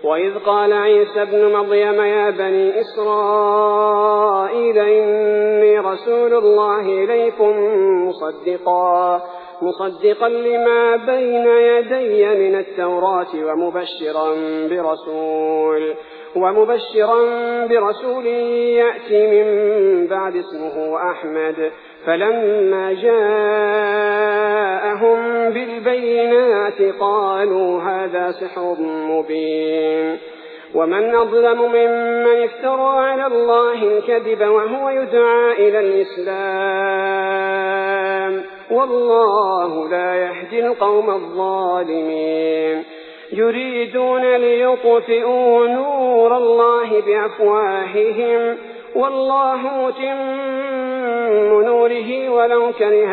وإذ قال عيسى ابن مريم يا بني إسرائيل إني رسول الله إليكم مصدقا لما بين يدي من التوراة ومبشرا برسول يأتي من بعد اسمه أحمد. فلما جاءهم بالبينات قالوا هذا سحر مبين. ومن أظلم ممن افترى على الله الكذب وهو يدعى إلى الإسلام والله لا يهدي القوم الظالمين. يريدون ليطفئوا نور الله بأفواههم والله متم نوره ولو كره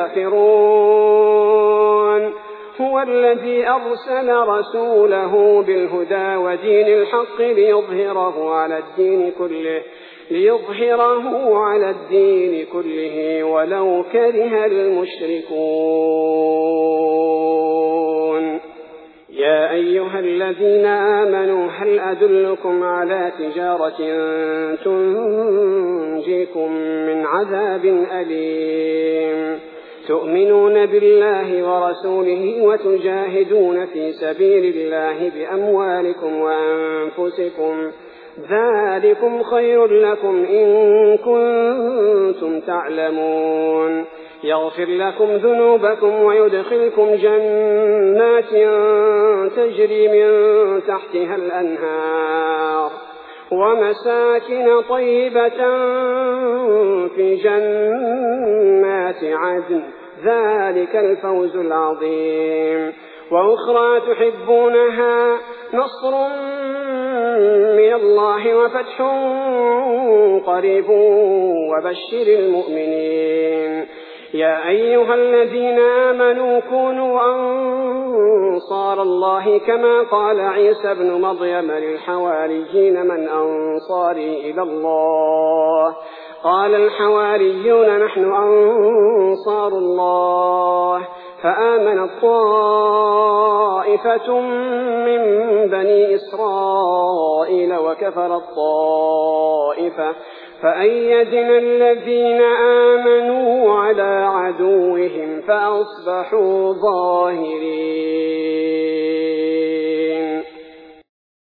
الكافرون. هو الذي أرسل رسوله بالهدى ودين الحق ليظهره على الدين كله ولو كره المشركون. يا أيها الذين آمنوا هل أدلكم على تجارة تنجيكم من عذاب أليم تؤمنون بالله ورسوله وتجاهدون في سبيل الله بأموالكم وأنفسكم ذلكم خير لكم إن كنتم تعلمون. يغفر لكم ذنوبكم ويدخلكم جنات تجري من تحتها الأنهار ومساكن طيبة في جنات عدن ذلك الفوز العظيم. وأخرى تحبونها نصر من الله وفتح قريب وبشر المؤمنين. يا أيها الذين آمنوا كونوا أنصار الله كما قال عيسى ابن مريم للحواريين من أنصاري إلى الله قال الحواريون نحن أنصار الله. فآمنت طائفة من بني إسرائيل وكفرت طائفة فأيدنا الذين آمنوا على عدوهم فأصبحوا ظاهرين.